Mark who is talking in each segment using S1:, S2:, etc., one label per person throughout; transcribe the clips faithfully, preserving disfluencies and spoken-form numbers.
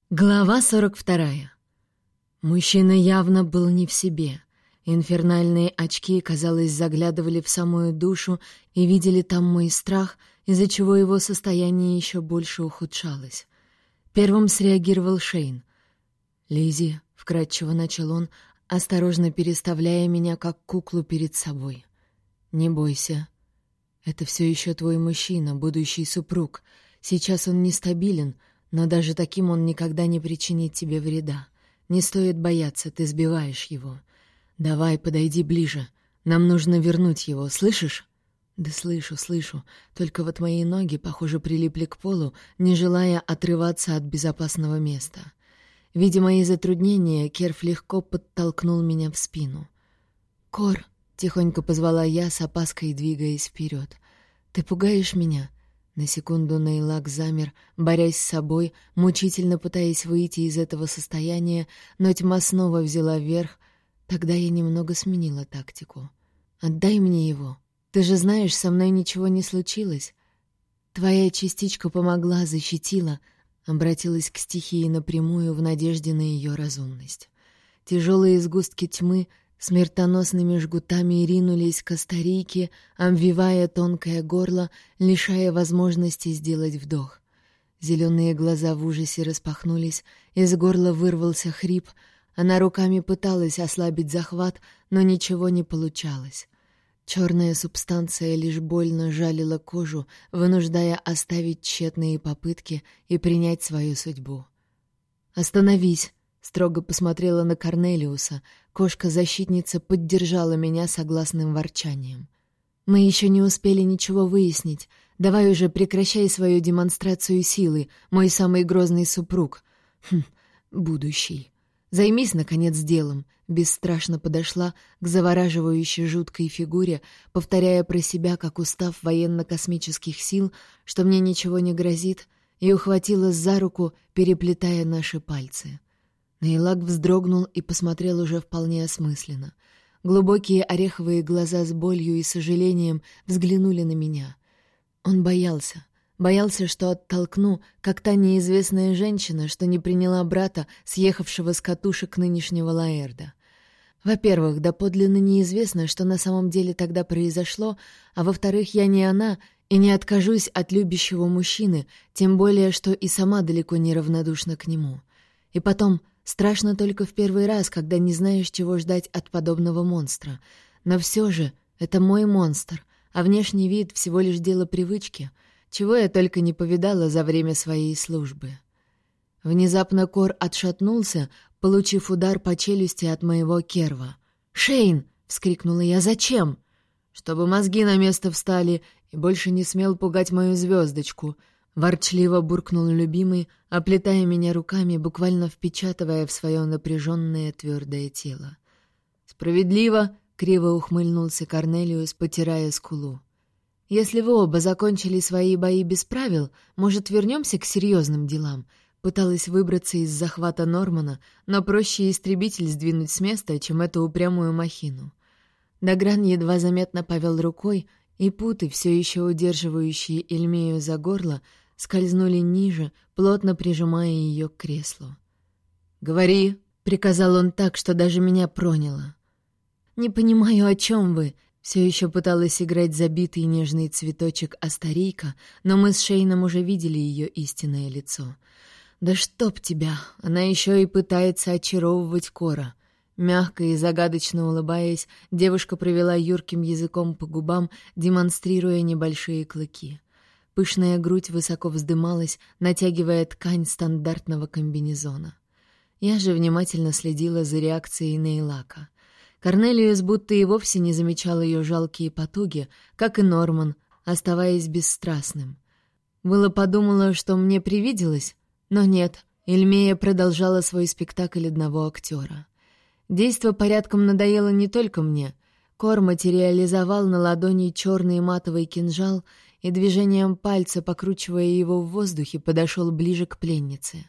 S1: Глава сорок вторая. Мужчина явно был не в себе. Инфернальные очки, казалось, заглядывали в самую душу и видели там мой страх, из-за чего его состояние еще больше ухудшалось. Первым среагировал Шейн. «Лиззи», — вкратчиво начал он, осторожно переставляя меня как куклу перед собой. «Не бойся. Это все еще твой мужчина, будущий супруг. Сейчас он нестабилен, но даже таким он никогда не причинит тебе вреда. Не стоит бояться, ты сбиваешь его. Давай, подойди ближе. Нам нужно вернуть его, слышишь?» «Да слышу, слышу. Только вот мои ноги, похоже, прилипли к полу, не желая отрываться от безопасного места». Видя мои затруднения, Керф легко подтолкнул меня в спину. «Кор», — тихонько позвала я, с опаской двигаясь вперед. «Ты пугаешь меня?» На секунду Нейлак замер, борясь с собой, мучительно пытаясь выйти из этого состояния, но тьма снова взяла верх. Тогда я немного сменила тактику. «Отдай мне его. Ты же знаешь, со мной ничего не случилось. Твоя частичка помогла, защитила», — обратилась к стихии напрямую в надежде на ее разумность. Тяжелые сгустки тьмы смертоносными жгутами ринулись к Астарийке, обвивая тонкое горло, лишая возможности сделать вдох. Зеленые глаза в ужасе распахнулись, из горла вырвался хрип. Она руками пыталась ослабить захват, но ничего не получалось. Черная субстанция лишь больно жалила кожу, вынуждая оставить тщетные попытки и принять свою судьбу. «Остановись!» — строго посмотрела на Корнелиуса. Кошка-защитница поддержала меня согласным ворчанием. «Мы еще не успели ничего выяснить. Давай уже прекращай свою демонстрацию силы, мой самый грозный супруг. Хм, будущий. Займись, наконец, делом». Бесстрашно подошла к завораживающей жуткой фигуре, повторяя про себя, как устав военно-космических сил, что мне ничего не грозит, и ухватила за руку, переплетая наши пальцы. Нейлак вздрогнул и посмотрел уже вполне осмысленно. Глубокие ореховые глаза с болью и сожалением взглянули на меня. Он боялся. Боялся, что оттолкну, как та неизвестная женщина, что не приняла брата, съехавшего с катушек нынешнего Лаэрда. Во-первых, доподлинно неизвестно, что на самом деле тогда произошло, а во-вторых, я не она и не откажусь от любящего мужчины, тем более, что и сама далеко не равнодушна к нему. И потом, страшно только в первый раз, когда не знаешь, чего ждать от подобного монстра. Но все же, это мой монстр, а внешний вид всего лишь дело привычки, чего я только не повидала за время своей службы. Внезапно Кор отшатнулся, получив удар по челюсти от моего Керва. «Шейн!» — вскрикнула я. «Зачем?» «Чтобы мозги на место встали и больше не смел пугать мою звездочку», — ворчливо буркнул любимый, оплетая меня руками, буквально впечатывая в свое напряженное твердое тело. «Справедливо!» — криво ухмыльнулся Корнелиус, потирая скулу. «Если вы оба закончили свои бои без правил, может, вернемся к серьезным делам?» Пыталась выбраться из захвата Нормана, но проще истребитель сдвинуть с места, чем эту упрямую махину. Дагран едва заметно повел рукой, и путы, все еще удерживающие Эльмею за горло, скользнули ниже, плотно прижимая ее к креслу. «Говори!» — приказал он так, что даже меня проняло. «Не понимаю, о чем вы!» Все еще пыталась играть забитый нежный цветочек Астарийка, но мы с Шейном уже видели ее истинное лицо. «Да чтоб тебя!» Она еще и пытается очаровывать Кора. Мягко и загадочно улыбаясь, девушка провела юрким языком по губам, демонстрируя небольшие клыки. Пышная грудь высоко вздымалась, натягивая ткань стандартного комбинезона. Я же внимательно следила за реакцией Нейлака. Корнелиус будто и вовсе не замечал ее жалкие потуги, как и Норман, оставаясь бесстрастным. Было подумала, что мне привиделось, но нет, Эльмея продолжала свой спектакль одного актера. Действо порядком надоело не только мне. Кор материализовал на ладони черный матовый кинжал и движением пальца, покручивая его в воздухе, подошел ближе к пленнице.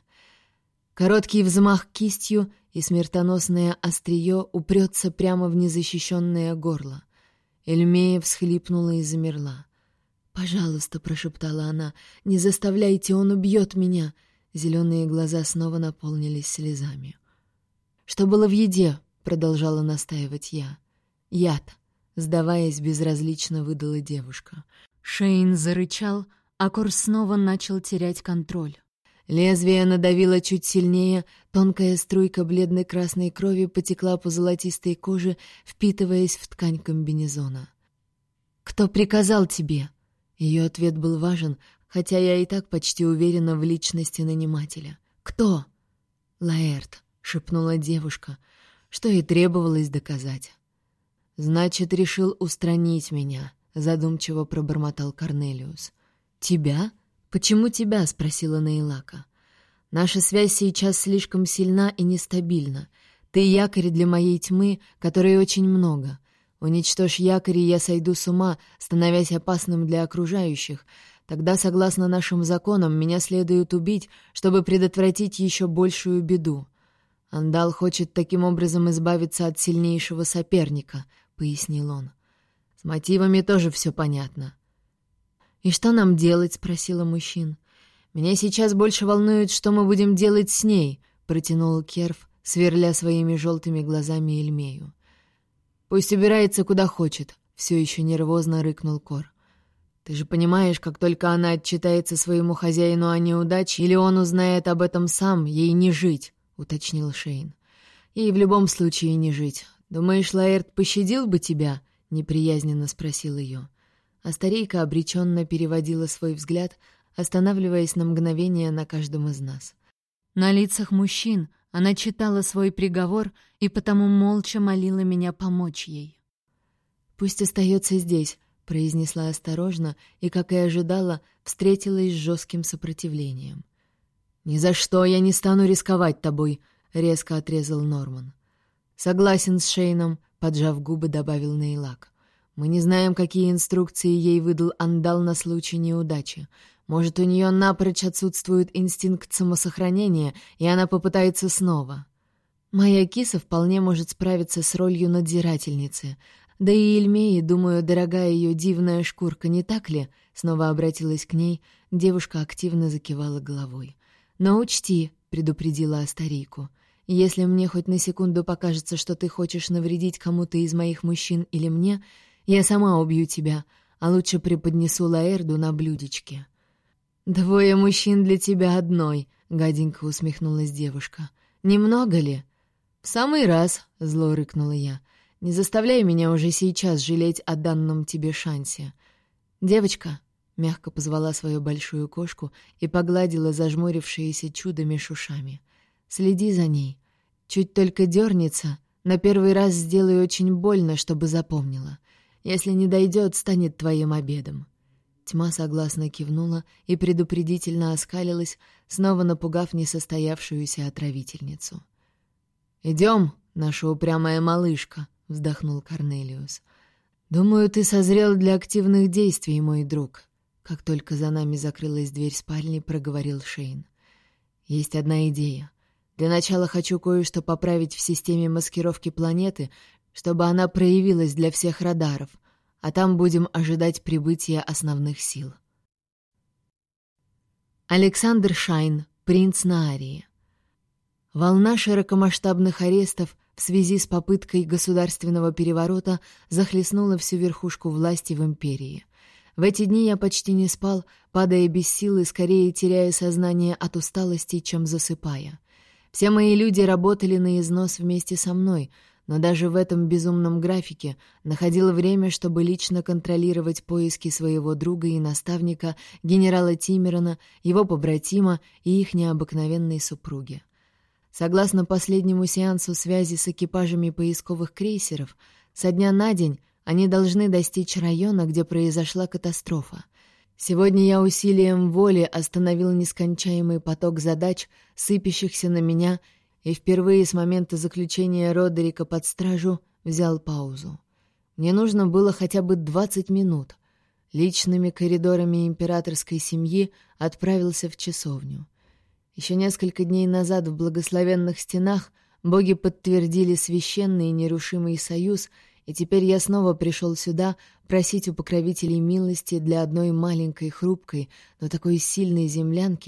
S1: Короткий взмах кистью, и смертоносное острие упрется прямо в незащищенное горло. Эльмея всхлипнула и замерла. «Пожалуйста», — прошептала она, — «не заставляйте, он убьет меня». Зеленые глаза снова наполнились слезами. «Что было в еде?» — продолжала настаивать я. «Яд», — сдаваясь, безразлично выдала девушка. Шейн зарычал, а Кор снова начал терять контроль. Лезвие надавило чуть сильнее, тонкая струйка бледной красной крови потекла по золотистой коже, впитываясь в ткань комбинезона. «Кто приказал тебе?» Ее ответ был важен, хотя я и так почти уверена в личности нанимателя. «Кто?» «Лаэрт», — шепнула девушка, что и требовалось доказать. «Значит, решил устранить меня», — задумчиво пробормотал Корнелиус. «Тебя? Почему тебя?» — спросила Нейлака. «Наша связь сейчас слишком сильна и нестабильна. Ты якорь для моей тьмы, которой очень много. Уничтожь якорь, и я сойду с ума, становясь опасным для окружающих. Тогда, согласно нашим законам, меня следует убить, чтобы предотвратить еще большую беду. Андал хочет таким образом избавиться от сильнейшего соперника», — пояснил он. «С мотивами тоже все понятно». «И что нам делать?» — спросила мужчин. «Меня сейчас больше волнует, что мы будем делать с ней», — протянул Керф, сверля своими желтыми глазами Эльмею. «Пусть убирается куда хочет», — все еще нервозно рыкнул Кор. «Ты же понимаешь, как только она отчитается своему хозяину о неудаче, или он узнает об этом сам, ей не жить», — уточнил Шейн. «Ей в любом случае не жить. Думаешь, Лаэрт пощадил бы тебя?» — неприязненно спросил ее. А старейка обреченно переводила свой взгляд, останавливаясь на мгновение на каждом из нас. На лицах мужчин она читала свой приговор и потому молча молила меня помочь ей. «Пусть остается здесь», — произнесла осторожно и, как и ожидала, встретилась с жестким сопротивлением. «Ни за что я не стану рисковать тобой», — резко отрезал Норман. «Согласен с Шейном», — поджав губы, добавил Нейлак. «Мы не знаем, какие инструкции ей выдал Андал на случай неудачи. Может, у нее напрочь отсутствует инстинкт самосохранения, и она попытается снова. Моя киса вполне может справиться с ролью надзирательницы. Да и Эльмеи, думаю, дорогая ее дивная шкурка, не так ли?» Снова обратилась к ней, девушка активно закивала головой. «Но учти», — предупредила Астарийку, — «если мне хоть на секунду покажется, что ты хочешь навредить кому-то из моих мужчин или мне, я сама убью тебя, а лучше преподнесу Лаэрду на блюдечке». «Двое мужчин для тебя одной», — гаденько усмехнулась девушка. «Немного ли?» «В самый раз», — зло рыкнула я. «Не заставляй меня уже сейчас жалеть о данном тебе шансе». «Девочка», — мягко позвала свою большую кошку и погладила зажмурившееся чудо меж ушами. «Следи за ней. Чуть только дернется, на первый раз сделай очень больно, чтобы запомнила. Если не дойдет, станет твоим обедом». Тьма согласно кивнула и предупредительно оскалилась, снова напугав несостоявшуюся отравительницу. «Идем, наша упрямая малышка», — вздохнул Корнелиус. «Думаю, ты созрел для активных действий, мой друг», — как только за нами закрылась дверь спальни, проговорил Шейн. «Есть одна идея. Для начала хочу кое-что поправить в системе маскировки планеты, чтобы она проявилась для всех радаров, а там будем ожидать прибытия основных сил». Александр Шайн, принц Наарии. Волна широкомасштабных арестов в связи с попыткой государственного переворота захлестнула всю верхушку власти в империи. В эти дни я почти не спал, падая без сил и скорее теряя сознание от усталости, чем засыпая. Все мои люди работали на износ вместе со мной, но даже в этом безумном графике находил время, чтобы лично контролировать поиски своего друга и наставника, генерала Тимерона, его побратима и их необыкновенной супруги. Согласно последнему сеансу связи с экипажами поисковых крейсеров, со дня на день они должны достичь района, где произошла катастрофа. Сегодня я усилием воли остановил нескончаемый поток задач, сыпящихся на меня, и впервые с момента заключения Родерика под стражу взял паузу. Мне нужно было хотя бы двадцать минут. Личными коридорами императорской семьи отправился в часовню. Еще несколько дней назад в благословенных стенах боги подтвердили священный и нерушимый союз, и теперь я снова пришел сюда просить у покровителей милости для одной маленькой, хрупкой, но такой сильной землянки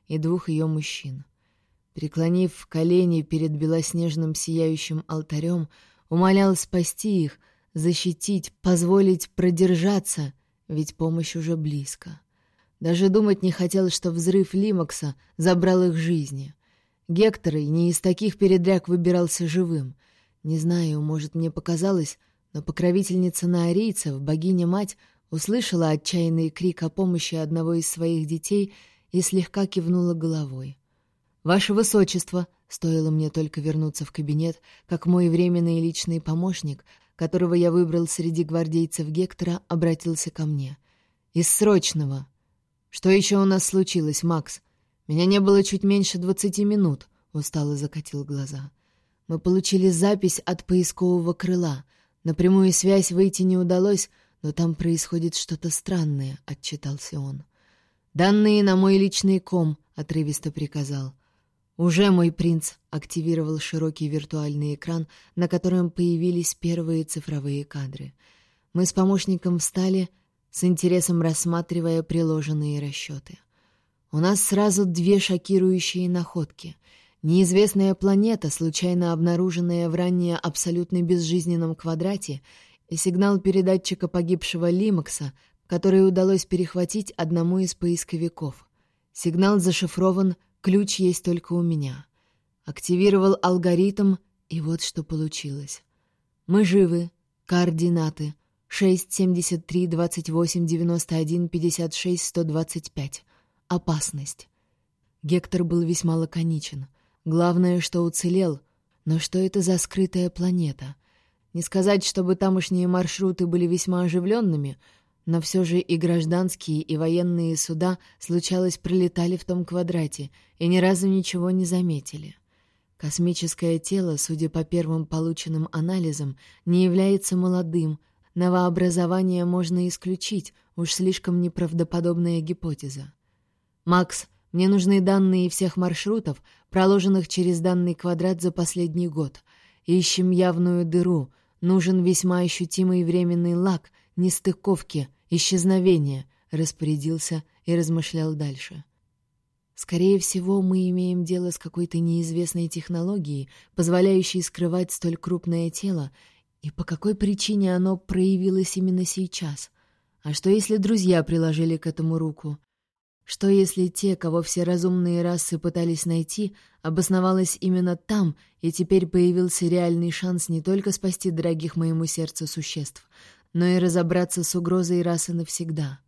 S1: и двух ее мужчин. Преклонив колени перед белоснежным сияющим алтарем, умолял спасти их, защитить, позволить продержаться, ведь помощь уже близко. Даже думать не хотел, что взрыв Лимакса забрал их жизни. Гектор и не из таких передряг выбирался живым. Не знаю, может, мне показалось, но покровительница наорийцев, богиня-мать, услышала отчаянный крик о помощи одного из своих детей и слегка кивнула головой. «Ваше Высочество!» — стоило мне только вернуться в кабинет, как мой временный личный помощник, которого я выбрал среди гвардейцев Гектора, обратился ко мне. «Из срочного!» «Что еще у нас случилось, Макс? Меня не было чуть меньше двадцати минут», — устало закатил глаза. «Мы получили запись от поискового крыла. На прямую связь выйти не удалось, но там происходит что-то странное», — отчитался он. «Данные на мой личный ком», — отрывисто приказал. «Уже, мой принц», — активировал широкий виртуальный экран, на котором появились первые цифровые кадры. Мы с помощником встали, с интересом рассматривая приложенные расчеты. У нас сразу две шокирующие находки. Неизвестная планета, случайно обнаруженная в ранее абсолютно безжизненном квадрате, и сигнал передатчика погибшего Лимакса, который удалось перехватить одному из поисковиков. Сигнал зашифрован, ключ есть только у меня. Активировал алгоритм, и вот что получилось. Мы живы. Координаты. шесть семьдесят три двадцать восемь девяносто один пятьдесят шесть сто двадцать пять. Опасность. Гектор был весьма лаконичен. Главное, что уцелел. Но что это за скрытая планета? Не сказать, чтобы тамошние маршруты были весьма оживленными, но все же и гражданские, и военные суда, случалось, пролетали в том квадрате и ни разу ничего не заметили. Космическое тело, судя по первым полученным анализам, не является молодым, новообразование можно исключить, уж слишком неправдоподобная гипотеза. «Макс, мне нужны данные всех маршрутов, проложенных через данный квадрат за последний год. Ищем явную дыру, нужен весьма ощутимый временный лаг, нестыковки, исчезновения», — распорядился и размышлял дальше. «Скорее всего, мы имеем дело с какой-то неизвестной технологией, позволяющей скрывать столь крупное тело, и по какой причине оно проявилось именно сейчас? А что, если друзья приложили к этому руку? Что, если те, кого все разумные расы пытались найти, обосновалось именно там, и теперь появился реальный шанс не только спасти дорогих моему сердцу существ, но и разобраться с угрозой расы навсегда?»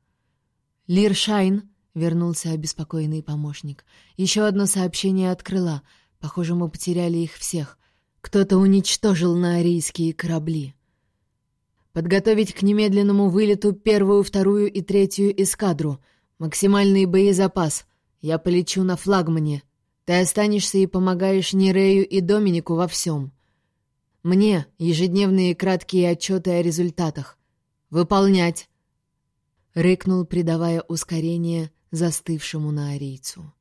S1: «Лир Шайн», — вернулся обеспокоенный помощник. «Еще одно сообщение от крыла. Похоже, мы потеряли их всех. Кто-то уничтожил наорийские корабли. Подготовить к немедленному вылету первую, вторую и третью эскадру. Максимальный боезапас. Я полечу на флагмане. Ты останешься и помогаешь Нерею и Доминику во всем. Мне ежедневные краткие отчеты о результатах. Выполнять!» Рыкнул, придавая ускорение застывшему наорийцу.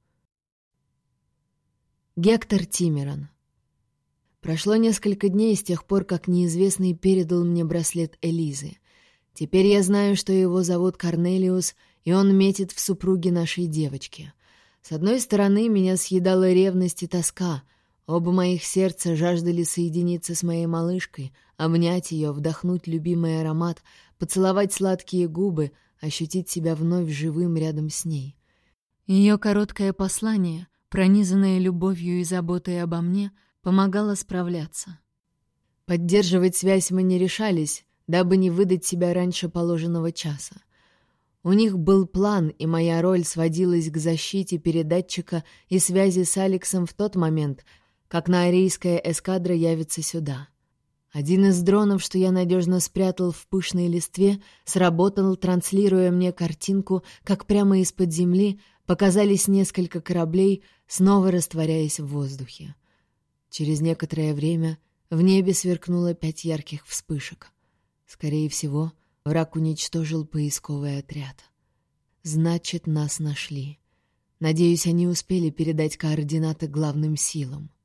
S1: Гектор Тимеран. Прошло несколько дней с тех пор, как неизвестный передал мне браслет Элизы. Теперь я знаю, что его зовут Корнелиус, и он метит в супруги нашей девочки. С одной стороны, меня съедала ревность и тоска. Оба моих сердца жаждали соединиться с моей малышкой, обнять ее, вдохнуть любимый аромат, поцеловать сладкие губы, ощутить себя вновь живым рядом с ней. Ее короткое послание, пронизанное любовью и заботой обо мне, помогало справляться. Поддерживать связь мы не решались, дабы не выдать себя раньше положенного часа. У них был план, и моя роль сводилась к защите передатчика и связи с Алексом в тот момент, как наорийская эскадра явится сюда. Один из дронов, что я надежно спрятал в пышной листве, сработал, транслируя мне картинку, как прямо из-под земли показались несколько кораблей, снова растворяясь в воздухе. Через некоторое время в небе сверкнуло пять ярких вспышек. Скорее всего, враг уничтожил поисковый отряд. Значит, нас нашли. Надеюсь, они успели передать координаты главным силам.